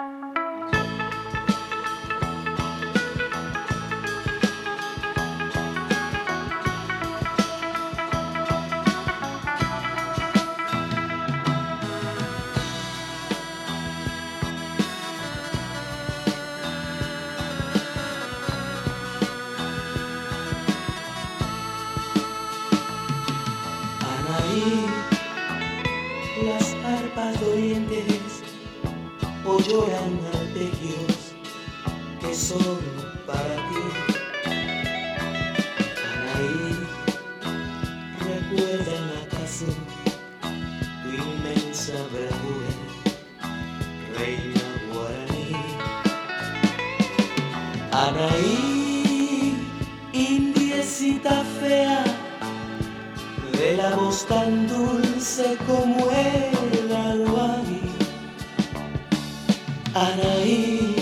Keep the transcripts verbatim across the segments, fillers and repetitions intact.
Anaí, las arpas dolientes o lloran arpegios que son para ti. Anaí, ¿recuerdan acaso tu inmensa bravura, reina guaraní? Anaí, indiecita fea, de la voz tan dulce como el albaharí. Anaí,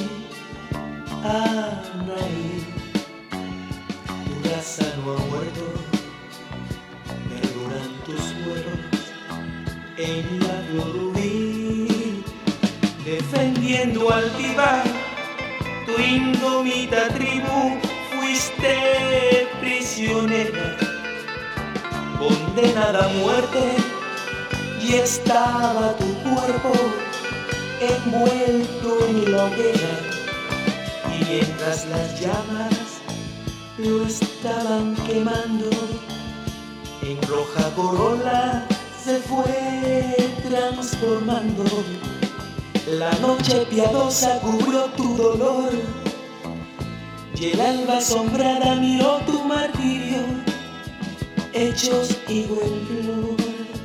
Anaí, tu raza no ha muerto, perduran tus vuelos en la rubí, defendiendo altiva tu indómita tribu. Fuiste prisionera, condenada a muerte, y estaba tu cuerpo envuelto en la hoguera, y mientras las llamas lo estaban quemando, en roja corola se fue transformando. La noche piadosa cubrió tu dolor, y el alba asombrada miró tu martirio, hechos y buen flor.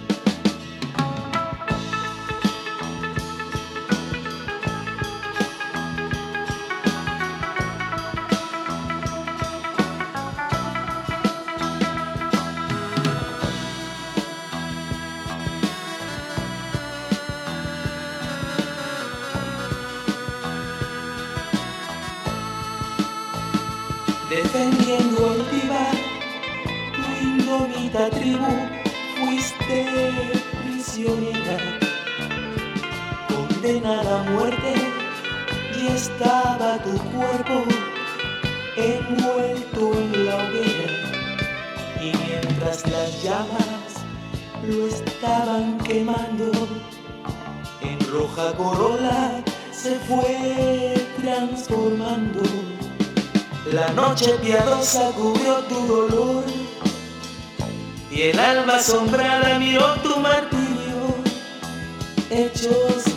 Defendiendo altiva tu indómita tribu, fuiste prisionera, condenada a muerte, y estaba tu cuerpo envuelto en la hoguera, y mientras las llamas lo estaban quemando, en roja corola se fue transformando. La noche piadosa cubrió tu dolor, y el alba asombrada miró tu martirio, hechos